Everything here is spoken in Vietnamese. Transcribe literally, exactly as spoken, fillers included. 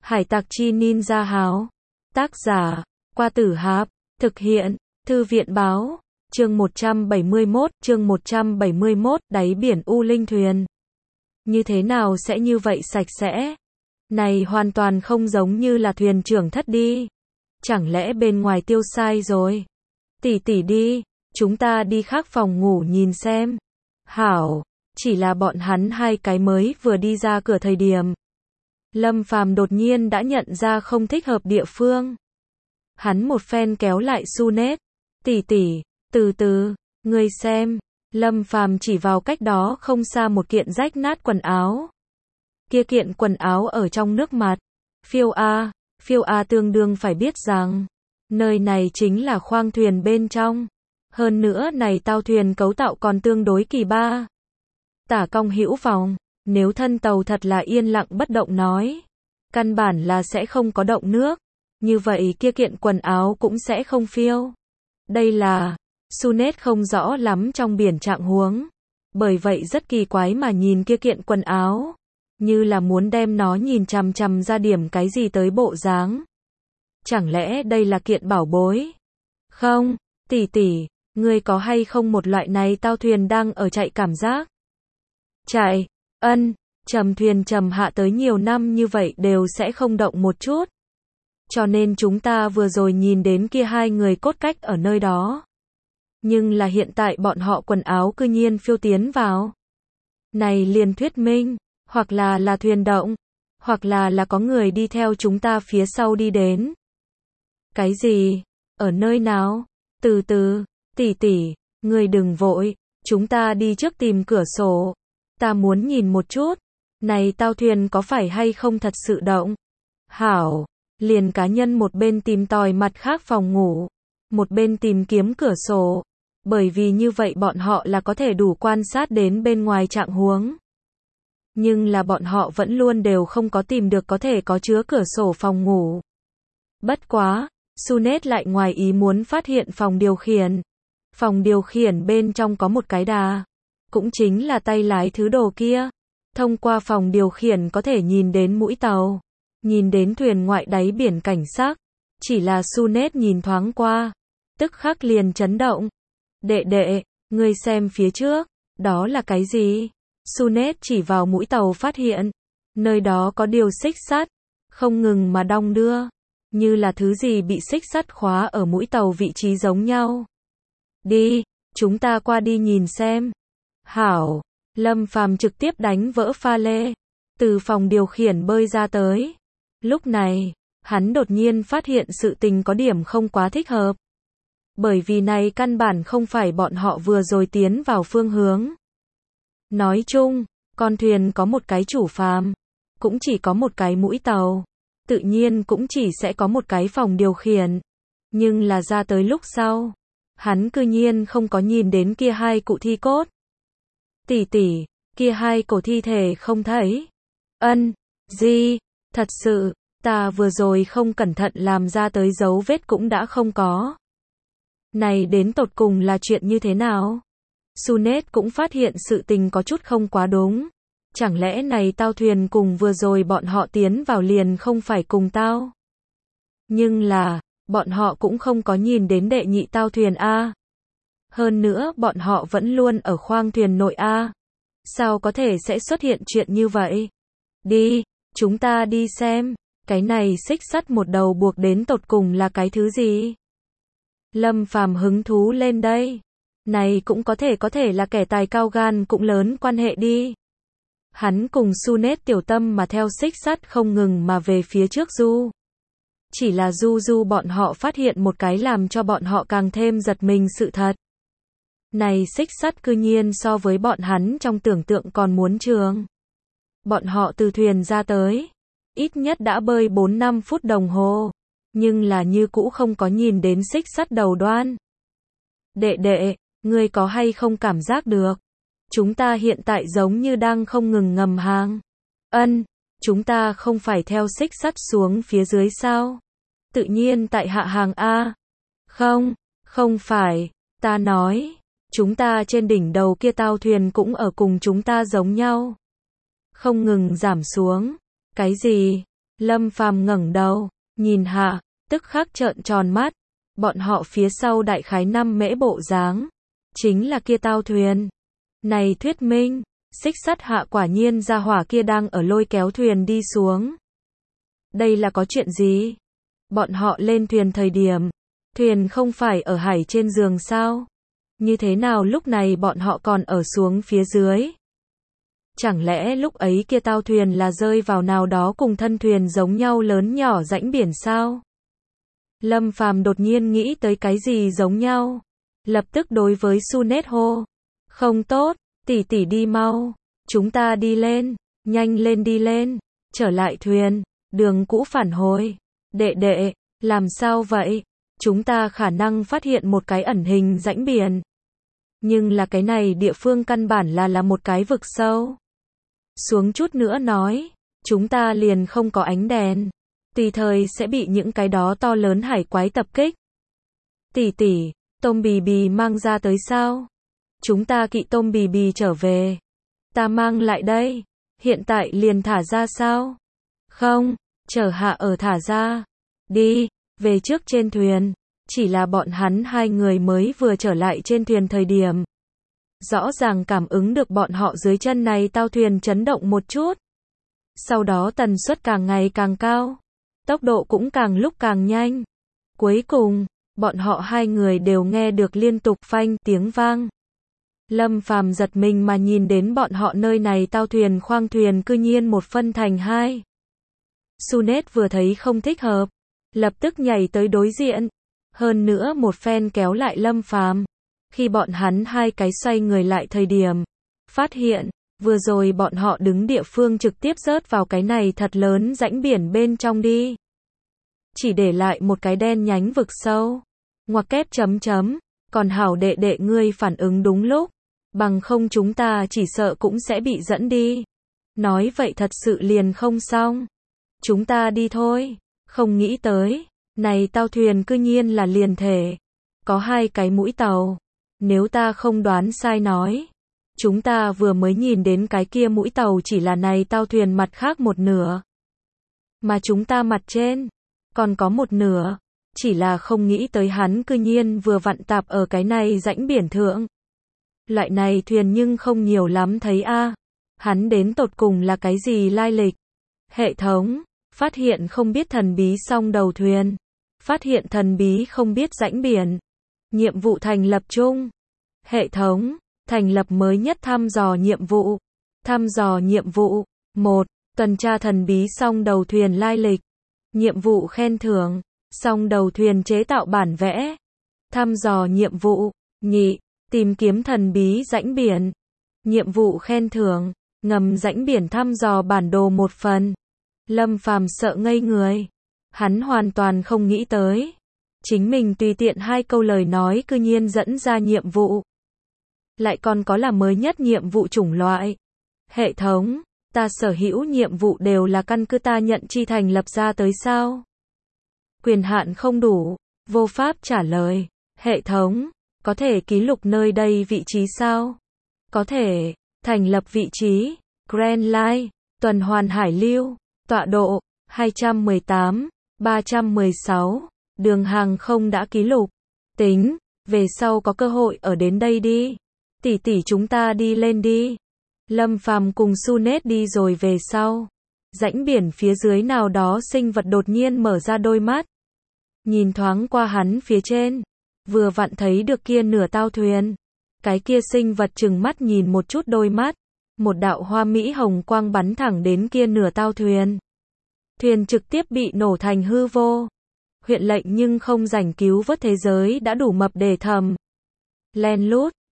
Hải tặc chi ninja háo. Tác giả, Qua Tử Hạp. Thực hiện, Thư viện báo. Chương một trăm bảy mươi mốt, chương một trăm bảy mươi mốt, đáy biển U Linh thuyền. Như thế nào sẽ như vậy sạch sẽ? Này hoàn toàn không giống như là thuyền trưởng thất đi. Chẳng lẽ bên ngoài tiêu sai rồi? Tỷ tỷ đi, chúng ta đi khác phòng ngủ nhìn xem. Hảo, chỉ là bọn hắn hai cái mới vừa đi ra cửa thời điểm. Lâm Phàm đột nhiên đã nhận ra không thích hợp địa phương. Hắn một phen kéo lại Sunet. Tỷ tỷ, từ từ, ngươi xem. Lâm Phàm chỉ vào cách đó không xa một kiện rách nát quần áo. Kia kiện quần áo ở trong nước mặt. Phiêu A, Phiêu A tương đương phải biết rằng, nơi này chính là khoang thuyền bên trong. Hơn nữa này tàu thuyền cấu tạo còn tương đối kỳ ba. Tả cong hữu vòng, nếu thân tàu thật là yên lặng bất động nói, căn bản là sẽ không có động nước. Như vậy kia kiện quần áo cũng sẽ không phiêu. Đây là, Sunet không rõ lắm trong biển trạng huống. Bởi vậy rất kỳ quái mà nhìn kia kiện quần áo. Như là muốn đem nó nhìn chằm chằm ra điểm cái gì tới bộ dáng. Chẳng lẽ đây là kiện bảo bối? Không, tỷ tỷ, ngươi có hay không một loại này tao thuyền đang ở chạy cảm giác? Chạy, ân, trầm thuyền trầm hạ tới nhiều năm như vậy đều sẽ không động một chút. Cho nên chúng ta vừa rồi nhìn đến kia hai người cốt cách ở nơi đó. Nhưng là hiện tại bọn họ quần áo cư nhiên phiêu tiến vào. Này liền thuyết minh, hoặc là là thuyền động, hoặc là là có người đi theo chúng ta phía sau đi đến. Cái gì? Ở nơi nào? Từ từ, tỷ tỷ, ngươi đừng vội, chúng ta đi trước tìm cửa sổ. Ta muốn nhìn một chút, này tao thuyền có phải hay không thật sự động? Hảo, liền cá nhân một bên tìm tòi mặt khác phòng ngủ, một bên tìm kiếm cửa sổ, bởi vì như vậy bọn họ là có thể đủ quan sát đến bên ngoài trạng huống. Nhưng là bọn họ vẫn luôn đều không có tìm được có thể có chứa cửa sổ phòng ngủ. Bất quá, Sunet lại ngoài ý muốn phát hiện phòng điều khiển. Phòng điều khiển bên trong có một cái đà, cũng chính là tay lái thứ đồ kia. Thông qua phòng điều khiển có thể nhìn đến mũi tàu, nhìn đến thuyền ngoại đáy biển cảnh sắc. Chỉ là Sunet nhìn thoáng qua, tức khắc liền chấn động. Đệ đệ, ngươi xem phía trước, đó là cái gì? Sunet chỉ vào mũi tàu phát hiện, nơi đó có điều xích sắt, không ngừng mà đong đưa, như là thứ gì bị xích sắt khóa ở mũi tàu vị trí giống nhau. Đi, chúng ta qua đi nhìn xem. Hảo, Lâm Phàm trực tiếp đánh vỡ pha lê, từ phòng điều khiển bơi ra tới. Lúc này, hắn đột nhiên phát hiện sự tình có điểm không quá thích hợp. Bởi vì này căn bản không phải bọn họ vừa rồi tiến vào phương hướng. Nói chung, con thuyền có một cái chủ phàm, cũng chỉ có một cái mũi tàu, tự nhiên cũng chỉ sẽ có một cái phòng điều khiển. Nhưng là ra tới lúc sau, hắn cư nhiên không có nhìn đến kia hai cụ thi cốt. Tỷ tỷ, kia hai cổ thi thể không thấy. Ân, gì? Thật sự, ta vừa rồi không cẩn thận làm ra tới dấu vết cũng đã không có. Này đến tột cùng là chuyện như thế nào? Sunet cũng phát hiện sự tình có chút không quá đúng. Chẳng lẽ này tao thuyền cùng vừa rồi bọn họ tiến vào liền không phải cùng tao? Nhưng là, bọn họ cũng không có nhìn đến đệ nhị tao thuyền A. Hơn nữa bọn họ vẫn luôn ở khoang thuyền nội A. Sao có thể sẽ xuất hiện chuyện như vậy? Đi, chúng ta đi xem, cái này xích sắt một đầu buộc đến tột cùng là cái thứ gì? Lâm Phàm hứng thú lên đây. Này cũng có thể có thể là kẻ tài cao gan cũng lớn quan hệ đi. Hắn cùng Sunet tiểu tâm mà theo xích sắt không ngừng mà về phía trước du. Chỉ là du du bọn họ phát hiện một cái làm cho bọn họ càng thêm giật mình sự thật. Này xích sắt cư nhiên so với bọn hắn trong tưởng tượng còn muốn trường. Bọn họ từ thuyền ra tới, ít nhất đã bơi bốn năm phút đồng hồ, nhưng là như cũ không có nhìn đến xích sắt đầu đoan. Đệ đệ, ngươi có hay không cảm giác được? Chúng ta hiện tại giống như đang không ngừng ngầm hàng. Ân, chúng ta không phải theo xích sắt xuống phía dưới sao? Tự nhiên tại hạ hàng A. Không, không phải, ta nói, chúng ta trên đỉnh đầu kia tàu thuyền cũng ở cùng chúng ta giống nhau. Không ngừng giảm xuống. Cái gì? Lâm Phàm ngẩng đầu, nhìn hạ, tức khắc trợn tròn mắt. Bọn họ phía sau đại khái năm mễ bộ dáng, chính là kia tao thuyền. Này thuyết minh, xích sắt hạ quả nhiên gia hỏa kia đang ở lôi kéo thuyền đi xuống. Đây là có chuyện gì? Bọn họ lên thuyền thời điểm, thuyền không phải ở hải trên giường sao? Như thế nào lúc này bọn họ còn ở xuống phía dưới? Chẳng lẽ lúc ấy kia tao thuyền là rơi vào nào đó cùng thân thuyền giống nhau lớn nhỏ rãnh biển sao? Lâm Phàm đột nhiên nghĩ tới cái gì giống nhau. Lập tức đối với Sunet hô. Không tốt, tỷ tỷ đi mau. Chúng ta đi lên, nhanh lên đi lên. Trở lại thuyền, đường cũ phản hồi. Đệ đệ, làm sao vậy? Chúng ta khả năng phát hiện một cái ẩn hình rãnh biển. Nhưng là cái này địa phương căn bản là là một cái vực sâu. Xuống chút nữa nói, chúng ta liền không có ánh đèn. Tùy thời sẽ bị những cái đó to lớn hải quái tập kích. Tỷ tỷ, tôm bì bì mang ra tới sao? Chúng ta kỵ tôm bì bì trở về. Ta mang lại đây. Hiện tại liền thả ra sao? Không, chờ hạ ở thả ra. Đi, về trước trên thuyền. Chỉ là bọn hắn hai người mới vừa trở lại trên thuyền thời điểm. Rõ ràng cảm ứng được bọn họ dưới chân này tao thuyền chấn động một chút. Sau đó tần suất càng ngày càng cao. Tốc độ cũng càng lúc càng nhanh. Cuối cùng, bọn họ hai người đều nghe được liên tục phanh tiếng vang. Lâm Phàm giật mình mà nhìn đến bọn họ nơi này tao thuyền khoang thuyền cư nhiên một phân thành hai. Sunet vừa thấy không thích hợp, lập tức nhảy tới đối diện. Hơn nữa một phen kéo lại Lâm Phàm. Khi bọn hắn hai cái xoay người lại thời điểm, phát hiện, vừa rồi bọn họ đứng địa phương trực tiếp rớt vào cái này thật lớn rãnh biển bên trong đi. Chỉ để lại một cái đen nhánh vực sâu. Ngoặc kép chấm chấm, còn hảo đệ đệ ngươi phản ứng đúng lúc. Bằng không chúng ta chỉ sợ cũng sẽ bị dẫn đi. Nói vậy thật sự liền không xong. Chúng ta đi thôi. Không nghĩ tới, này tao thuyền cư nhiên là liền thể. Có hai cái mũi tàu. Nếu ta không đoán sai nói, chúng ta vừa mới nhìn đến cái kia mũi tàu chỉ là này tao thuyền mặt khác một nửa. Mà chúng ta mặt trên, còn có một nửa. Chỉ là không nghĩ tới hắn cư nhiên vừa vặn tạp ở cái này rãnh biển thượng. Loại này thuyền nhưng không nhiều lắm thấy a. Hắn đến tột cùng là cái gì lai lịch? Hệ thống, phát hiện không biết thần bí song đầu thuyền. Phát hiện thần bí không biết rãnh biển. Nhiệm vụ thành lập chung. Hệ thống, thành lập mới nhất thăm dò nhiệm vụ. Thăm dò nhiệm vụ. một. Tuần tra thần bí song đầu thuyền lai lịch. Nhiệm vụ khen thưởng. Song đầu thuyền chế tạo bản vẽ. Thăm dò nhiệm vụ. Nhị. Tìm kiếm thần bí rãnh biển. Nhiệm vụ khen thưởng. Ngầm rãnh biển thăm dò bản đồ một phần. Lâm Phàm sợ ngây người. Hắn hoàn toàn không nghĩ tới. Chính mình tùy tiện hai câu lời nói cư nhiên dẫn ra nhiệm vụ. Lại còn có là mới nhất nhiệm vụ chủng loại. Hệ thống, ta sở hữu nhiệm vụ đều là căn cứ ta nhận chi thành lập ra tới sao? Quyền hạn không đủ, vô pháp trả lời. Hệ thống, có thể ký lục nơi đây vị trí sao? Có thể, thành lập vị trí, Grand Line, tuần hoàn hải lưu, tọa độ, hai trăm mười tám, ba trăm mười sáu, đường hàng không đã ký lục. Tính, về sau có cơ hội ở đến đây đi. Tỷ tỷ chúng ta đi lên đi. Lâm Phàm cùng Sunet đi rồi về sau. Rãnh biển phía dưới nào đó sinh vật đột nhiên mở ra đôi mắt. Nhìn thoáng qua hắn phía trên. Vừa vặn thấy được kia nửa tao thuyền. Cái kia sinh vật chừng mắt nhìn một chút đôi mắt. Một đạo hoa mỹ hồng quang bắn thẳng đến kia nửa tao thuyền. Thuyền trực tiếp bị nổ thành hư vô. Huyện lệnh nhưng không rảnh cứu vớt thế giới đã đủ mập để thầm. Len lút,